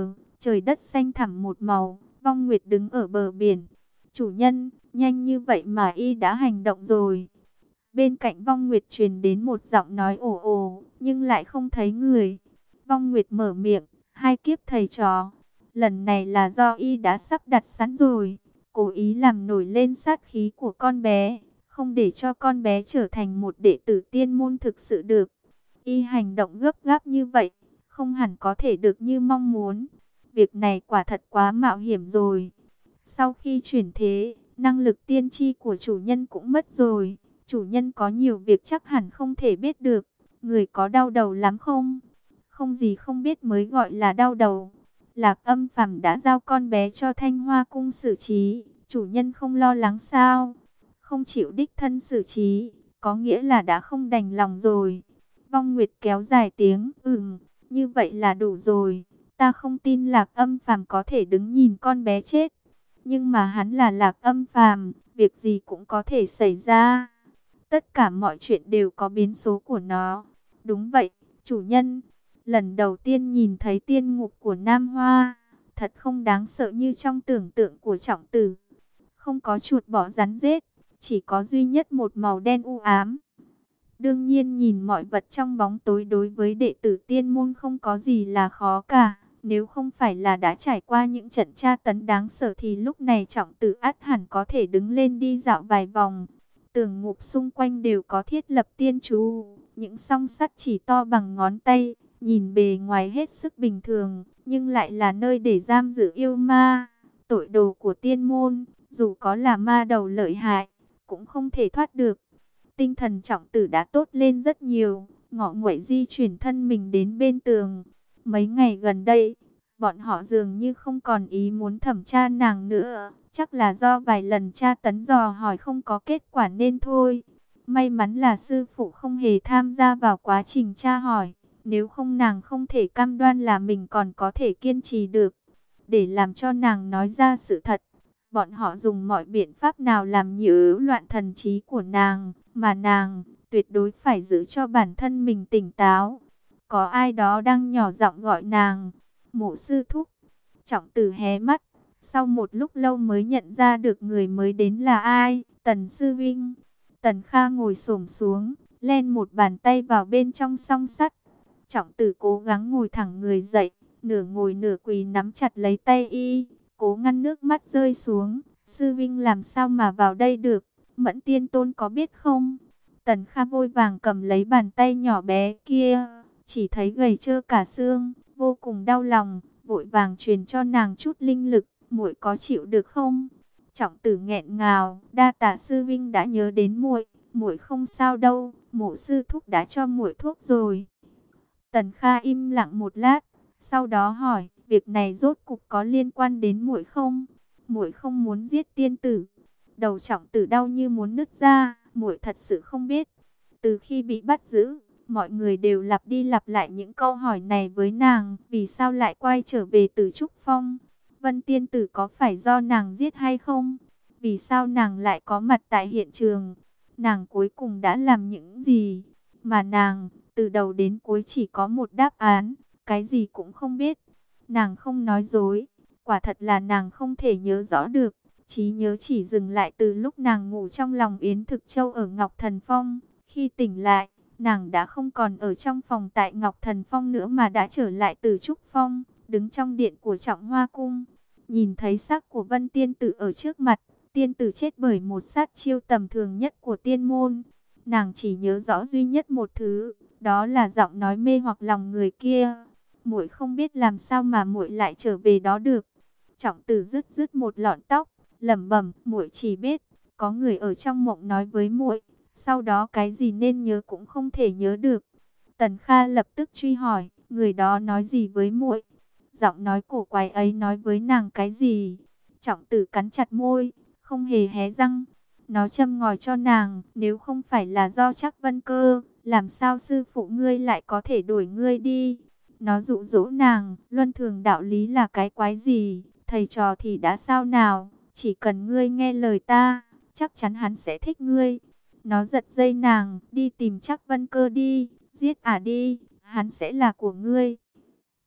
Trời đất xanh thẳm một màu, Vong Nguyệt đứng ở bờ biển. Chủ nhân, nhanh như vậy mà y đã hành động rồi. Bên cạnh Vong Nguyệt truyền đến một giọng nói ồ ồ, nhưng lại không thấy người. Vong Nguyệt mở miệng, hai kiếp thầy trò. Lần này là do y đã sắp đặt sẵn rồi, cố ý làm nổi lên sát khí của con bé, không để cho con bé trở thành một đệ tử tiên môn thực sự được. Y hành động gấp gáp như vậy, không hẳn có thể được như mong muốn. Việc này quả thật quá mạo hiểm rồi. Sau khi chuyển thế, năng lực tiên tri của chủ nhân cũng mất rồi. Chủ nhân có nhiều việc chắc hẳn không thể biết được. Người có đau đầu lắm không? Không gì không biết mới gọi là đau đầu. Lạc Âm Phàm đã giao con bé cho Thanh Hoa Cung xử trí. Chủ nhân không lo lắng sao? Không chịu đích thân xử trí, có nghĩa là đã không đành lòng rồi. Vong Nguyệt kéo dài tiếng, ừm, như vậy là đủ rồi. Ta không tin Lạc Âm Phàm có thể đứng nhìn con bé chết. Nhưng mà hắn là Lạc Âm Phàm, việc gì cũng có thể xảy ra. Tất cả mọi chuyện đều có biến số của nó. Đúng vậy, chủ nhân. Lần đầu tiên nhìn thấy tiên ngục của Nam Hoa, thật không đáng sợ như trong tưởng tượng của Trọng Tử. Không có chuột bỏ rắn rết, chỉ có duy nhất một màu đen u ám. Đương nhiên nhìn mọi vật trong bóng tối đối với đệ tử tiên môn không có gì là khó cả. Nếu không phải là đã trải qua những trận tra tấn đáng sợ thì lúc này Trọng Tử ắt hẳn có thể đứng lên đi dạo vài vòng. Tường ngục xung quanh đều có thiết lập tiên chú, những song sắt chỉ to bằng ngón tay, nhìn bề ngoài hết sức bình thường, nhưng lại là nơi để giam giữ yêu ma, tội đồ của tiên môn, dù có là ma đầu lợi hại, cũng không thể thoát được. Tinh thần Trọng Tử đã tốt lên rất nhiều, ngọ nguậy di chuyển thân mình đến bên tường. Mấy ngày gần đây, bọn họ dường như không còn ý muốn thẩm tra nàng nữa. Chắc là do vài lần tra tấn dò hỏi không có kết quả nên thôi. May mắn là sư phụ không hề tham gia vào quá trình tra hỏi. Nếu không nàng không thể cam đoan là mình còn có thể kiên trì được. Để làm cho nàng nói ra sự thật, bọn họ dùng mọi biện pháp nào làm nhiễu loạn thần trí của nàng. Mà nàng tuyệt đối phải giữ cho bản thân mình tỉnh táo. Có ai đó đang nhỏ giọng gọi nàng. Mộ sư thúc. Trọng Tử hé mắt. Sau một lúc lâu mới nhận ra được người mới đến là ai. Tần sư vinh. Tần Kha ngồi xổm xuống, len một bàn tay vào bên trong song sắt. Trọng Tử cố gắng ngồi thẳng người dậy, nửa ngồi nửa quỳ nắm chặt lấy tay y, cố ngăn nước mắt rơi xuống. Sư vinh làm sao mà vào đây được? Mẫn Tiên Tôn có biết không? Tần Kha vội vàng cầm lấy bàn tay nhỏ bé kia, chỉ thấy gầy trơ cả xương, vô cùng đau lòng, vội vàng truyền cho nàng chút linh lực. Muội có chịu được không? Trọng Tử nghẹn ngào, đa tạ sư vinh đã nhớ đến muội, muội không sao đâu, Mộ sư thúc đã cho muội thuốc rồi. Tần Kha im lặng một lát, sau đó hỏi, việc này rốt cục có liên quan đến muội không? Muội không muốn giết tiên tử. Đầu Trọng Tử đau như muốn nứt ra, muội thật sự không biết. Từ khi bị bắt giữ, mọi người đều lặp đi lặp lại những câu hỏi này với nàng, vì sao lại quay trở về Tử Trúc Phong? Vân tiên tử có phải do nàng giết hay không? Vì sao nàng lại có mặt tại hiện trường? Nàng cuối cùng đã làm những gì? Mà nàng, từ đầu đến cuối chỉ có một đáp án, cái gì cũng không biết. Nàng không nói dối, quả thật là nàng không thể nhớ rõ được. Trí nhớ chỉ dừng lại từ lúc nàng ngủ trong lòng Yến Thực Châu ở Ngọc Thần Phong. Khi tỉnh lại, nàng đã không còn ở trong phòng tại Ngọc Thần Phong nữa mà đã trở lại Tử Trúc Phong, đứng trong điện của Trọng Hoa Cung. Nhìn thấy xác của Vân tiên tử ở trước mặt, tiên tử chết bởi một sát chiêu tầm thường nhất của tiên môn. Nàng chỉ nhớ rõ duy nhất một thứ, đó là giọng nói mê hoặc lòng người kia. Muội không biết làm sao mà muội lại trở về đó được. Trọng Tử rứt rứt một lọn tóc, lẩm bẩm, muội chỉ biết có người ở trong mộng nói với muội, sau đó cái gì nên nhớ cũng không thể nhớ được. Tần Kha lập tức truy hỏi, người đó nói gì với muội? Giọng nói cổ quái ấy nói với nàng cái gì? Trọng Tử cắn chặt môi, không hề hé răng. Nó châm ngòi cho nàng, nếu không phải là do Trác Vân Cơ, làm sao sư phụ ngươi lại có thể đuổi ngươi đi? Nó dụ dỗ nàng, luân thường đạo lý là cái quái gì? Thầy trò thì đã sao nào? Chỉ cần ngươi nghe lời ta, chắc chắn hắn sẽ thích ngươi. Nó giật dây nàng, đi tìm Trác Vân Cơ đi, giết ả đi, hắn sẽ là của ngươi.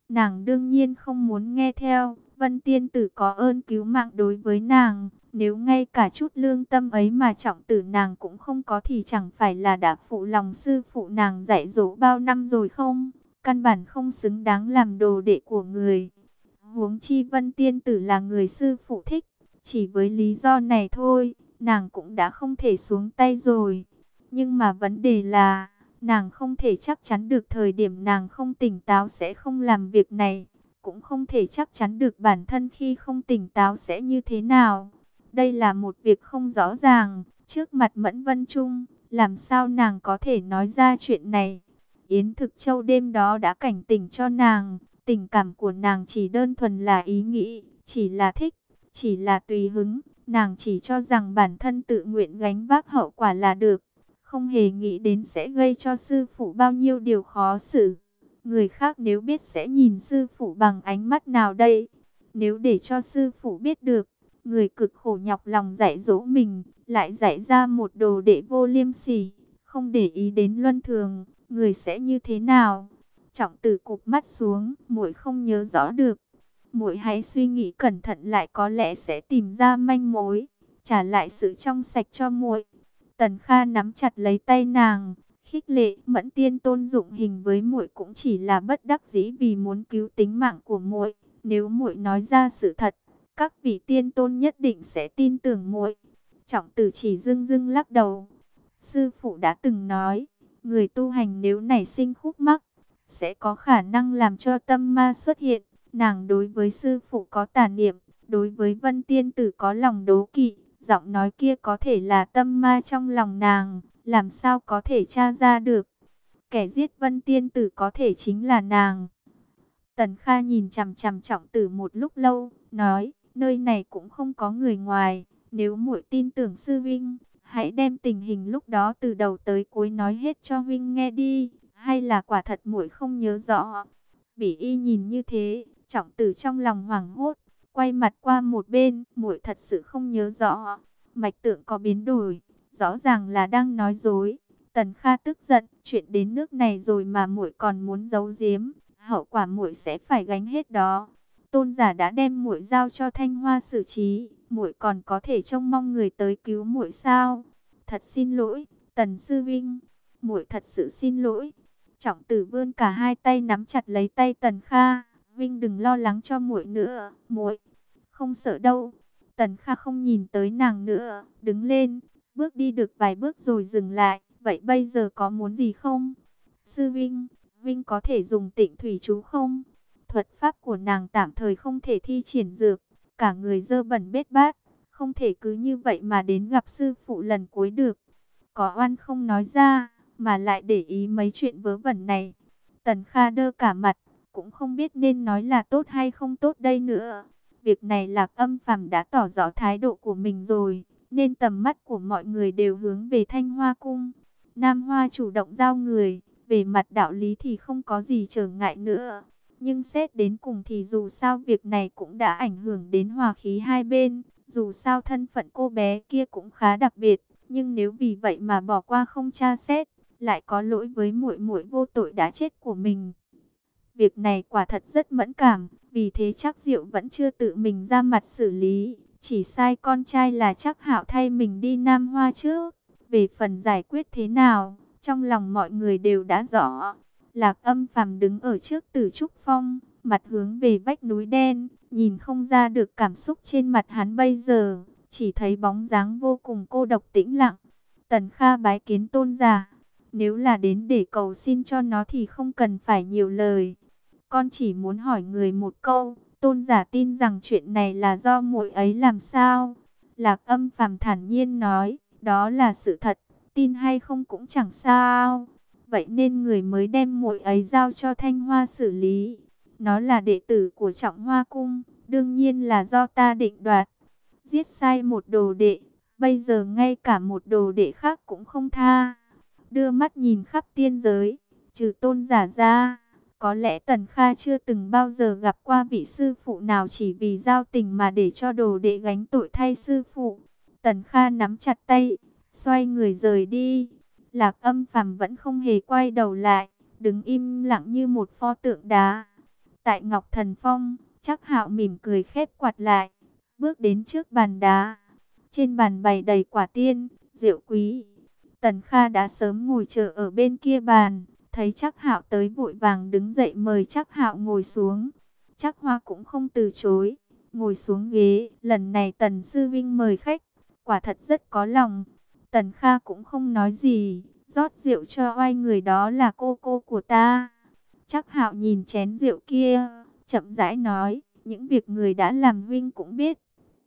Nàng đương nhiên không muốn nghe theo. Vân tiên tử có ơn cứu mạng đối với nàng, nếu ngay cả chút lương tâm ấy mà trọng tử nàng cũng không có thì chẳng phải là đã phụ lòng sư phụ nàng dạy dỗ bao năm rồi không? Căn bản không xứng đáng làm đồ đệ của người. Huống chi Vân tiên tử là người sư phụ thích, chỉ với lý do này thôi, nàng cũng đã không thể xuống tay rồi. Nhưng mà vấn đề là, nàng không thể chắc chắn được thời điểm nàng không tỉnh táo sẽ không làm việc này, cũng không thể chắc chắn được bản thân khi không tỉnh táo sẽ như thế nào. Đây là một việc không rõ ràng, trước mặt Mẫn Vân Trung, làm sao nàng có thể nói ra chuyện này. Yến Thực Châu đêm đó đã cảnh tỉnh cho nàng, tình cảm của nàng chỉ đơn thuần là ý nghĩ, chỉ là thích, chỉ là tùy hứng, nàng chỉ cho rằng bản thân tự nguyện gánh vác hậu quả là được, không hề nghĩ đến sẽ gây cho sư phụ bao nhiêu điều khó xử. Người khác nếu biết sẽ nhìn sư phụ bằng ánh mắt nào đây? Nếu để cho sư phụ biết được, người cực khổ nhọc lòng dạy dỗ mình, lại dạy ra một đồ đệ vô liêm sỉ, không để ý đến luân thường, người sẽ như thế nào? Trọng Tử cụp mắt xuống, muội không nhớ rõ được. Muội hãy suy nghĩ cẩn thận lại có lẽ sẽ tìm ra manh mối, trả lại sự trong sạch cho muội. Tần Kha nắm chặt lấy tay nàng, khích lệ, Mẫn tiên tôn dụng hình với muội cũng chỉ là bất đắc dĩ vì muốn cứu tính mạng của muội. Nếu muội nói ra sự thật, các vị tiên tôn nhất định sẽ tin tưởng muội. Trọng Tử chỉ dưng dưng lắc đầu. Sư phụ đã từng nói, người tu hành nếu nảy sinh khúc mắc, sẽ có khả năng làm cho tâm ma xuất hiện. Nàng đối với sư phụ có tà niệm, đối với Vân tiên tử có lòng đố kỵ. Giọng nói kia có thể là tâm ma trong lòng nàng, làm sao có thể tra ra được. Kẻ giết Vân tiên tử có thể chính là nàng. Tần Kha nhìn chằm chằm Trọng Tử một lúc lâu, nói, nơi này cũng không có người ngoài, nếu muội tin tưởng sư vinh, hãy đem tình hình lúc đó từ đầu tới cuối nói hết cho vinh nghe đi, hay là quả thật muội không nhớ rõ. Bỉ Y nhìn như thế, Trọng Tử trong lòng hoảng hốt, quay mặt qua một bên, muội thật sự không nhớ rõ. Mạch tượng có biến đổi, rõ ràng là đang nói dối. Tần Kha tức giận, chuyện đến nước này rồi mà muội còn muốn giấu giếm, hậu quả muội sẽ phải gánh hết đó. Tôn giả đã đem muội giao cho Thanh Hoa xử trí, muội còn có thể trông mong người tới cứu muội sao? Thật xin lỗi, Tần sư vinh, muội thật sự xin lỗi. Trọng Tử vươn cả hai tay nắm chặt lấy tay Tần Kha, Vinh đừng lo lắng cho muội nữa, muội không sợ đâu. Tần Kha không nhìn tới nàng nữa, đứng lên, bước đi được vài bước rồi dừng lại, vậy bây giờ có muốn gì không? Sư Vinh, Vinh có thể dùng Tịnh thủy chú không? Thuật pháp của nàng tạm thời không thể thi triển dược, cả người dơ bẩn bết bát, không thể cứ như vậy mà đến gặp sư phụ lần cuối được. Có oan không nói ra, mà lại để ý mấy chuyện vớ vẩn này. Tần Kha đơ cả mặt, cũng không biết nên nói là tốt hay không tốt đây nữa. Việc này Lạc Âm Phàm đã tỏ rõ thái độ của mình rồi, nên tầm mắt của mọi người đều hướng về Thanh Hoa Cung. Nam Hoa chủ động giao người, về mặt đạo lý thì không có gì trở ngại nữa. Nhưng xét đến cùng thì dù sao việc này cũng đã ảnh hưởng đến hòa khí hai bên. Dù sao thân phận cô bé kia cũng khá đặc biệt, nhưng nếu vì vậy mà bỏ qua không tra xét, lại có lỗi với muội muội vô tội đã chết của mình. Việc này quả thật rất mẫn cảm, vì thế chắc Diệu vẫn chưa tự mình ra mặt xử lý, chỉ sai con trai là Trác Hạo thay mình đi Nam Hoa trước. Về phần giải quyết thế nào, trong lòng mọi người đều đã rõ. Lạc Âm Phàm đứng ở trước Tử Trúc Phong, mặt hướng về vách núi đen, nhìn không ra được cảm xúc trên mặt hắn bây giờ, chỉ thấy bóng dáng vô cùng cô độc tĩnh lặng. Tần Kha bái kiến tôn giả, nếu là đến để cầu xin cho nó thì không cần phải nhiều lời. Con chỉ muốn hỏi người một câu, tôn giả tin rằng chuyện này là do muội ấy làm sao? Lạc Âm Phàm thản nhiên nói, đó là sự thật, tin hay không cũng chẳng sao. Vậy nên người mới đem muội ấy giao cho Thanh Hoa xử lý. Nó là đệ tử của Trọng Hoa Cung, đương nhiên là do ta định đoạt. Giết sai một đồ đệ, bây giờ ngay cả một đồ đệ khác cũng không tha. Đưa mắt nhìn khắp tiên giới, trừ tôn giả ra, có lẽ Tần Kha chưa từng bao giờ gặp qua vị sư phụ nào chỉ vì giao tình mà để cho đồ đệ gánh tội thay sư phụ. Tần Kha nắm chặt tay, xoay người rời đi. Lạc Âm Phàm vẫn không hề quay đầu lại, đứng im lặng như một pho tượng đá. Tại Ngọc Thần Phong, Trác Hạo mỉm cười khép quạt lại, bước đến trước bàn đá. Trên bàn bày đầy quả tiên, rượu quý. Tần Kha đã sớm ngồi chờ ở bên kia bàn, thấy Trác Hạo tới vội vàng đứng dậy mời Trác Hạo ngồi xuống. Trác Hoa cũng không từ chối, ngồi xuống ghế. Lần này Tần sư vinh mời khách, quả thật rất có lòng. Tần Kha cũng không nói gì, rót rượu cho oai người đó là cô cô của ta. Trác Hạo nhìn chén rượu kia, chậm rãi nói, những việc người đã làm huynh cũng biết.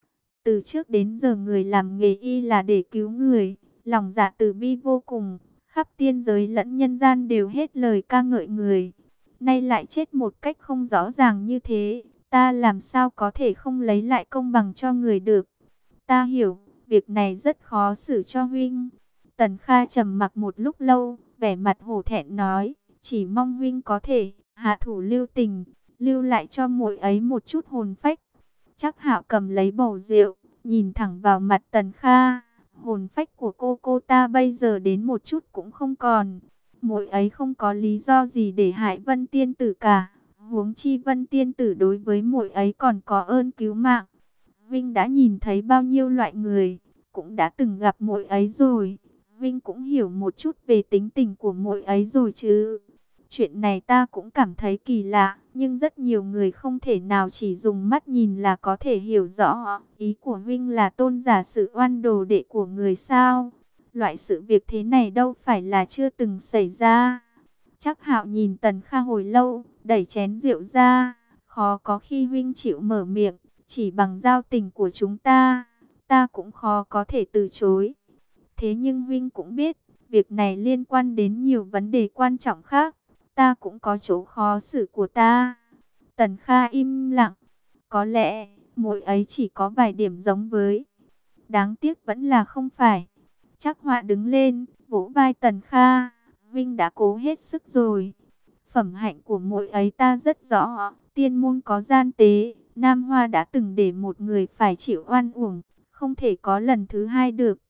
Từ trước đến giờ người làm nghề y là để cứu người, lòng dạ từ bi vô cùng, khắp tiên giới lẫn nhân gian đều hết lời ca ngợi người. Nay lại chết một cách không rõ ràng như thế, ta làm sao có thể không lấy lại công bằng cho người được. Ta hiểu, việc này rất khó xử cho huynh. Tần Kha trầm mặc một lúc lâu, vẻ mặt hổ thẹn nói, chỉ mong huynh có thể hạ thủ lưu tình, lưu lại cho muội ấy một chút hồn phách. Trác Hạo cầm lấy bầu rượu, nhìn thẳng vào mặt Tần Kha. Hồn phách của cô cô ta bây giờ đến một chút cũng không còn. Muội ấy không có lý do gì để hại Vân Tiên Tử cả. Huống chi Vân Tiên Tử đối với muội ấy còn có ơn cứu mạng. Vinh đã nhìn thấy bao nhiêu loại người, cũng đã từng gặp muội ấy rồi. Vinh cũng hiểu một chút về tính tình của muội ấy rồi chứ. Chuyện này ta cũng cảm thấy kỳ lạ, nhưng rất nhiều người không thể nào chỉ dùng mắt nhìn là có thể hiểu rõ. Ý của huynh là tôn giả sự oan đồ đệ của người sao? Loại sự việc thế này đâu phải là chưa từng xảy ra. Trác Hạo nhìn Tần Kha hồi lâu, đẩy chén rượu ra. Khó có khi huynh chịu mở miệng, chỉ bằng giao tình của chúng ta, ta cũng khó có thể từ chối. Thế nhưng huynh cũng biết, việc này liên quan đến nhiều vấn đề quan trọng khác. Ta cũng có chỗ khó xử của ta. Tần Kha im lặng. Có lẽ, muội ấy chỉ có vài điểm giống với. Đáng tiếc vẫn là không phải. Trác Họa đứng lên, vỗ vai Tần Kha. Vinh đã cố hết sức rồi. Phẩm hạnh của muội ấy ta rất rõ. Tiên môn có gian tế. Nam Hoa đã từng để một người phải chịu oan uổng. Không thể có lần thứ hai được.